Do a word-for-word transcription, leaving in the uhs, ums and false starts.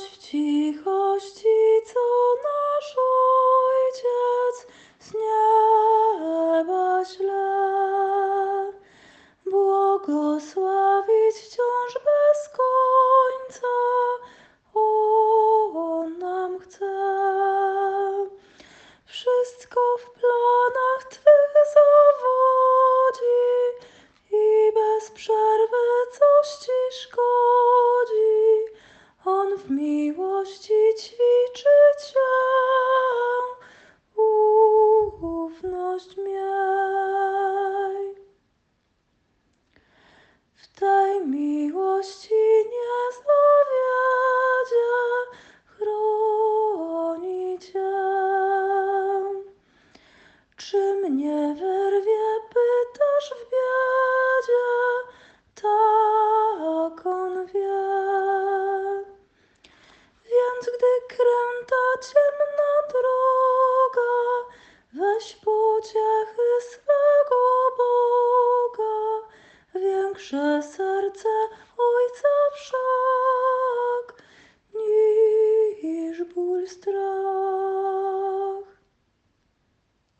w cichości, co nasz Ojciec z nieba śle. Błogosławić wciąż bez końca On nam chce. Wszystko w planach Twych zawodzi i bez przerwy coś Ci szkodzi. On w miłości ćwiczy Cię, ufność miej. W tej miłości nie zawiedzie, chroni Cię. Czy mnie wyrwie, pytasz w biedzie, tak On wie. Więc gdy kręta ciemna droga, weź pociechy swego Boga, większe serce Ojca wszak.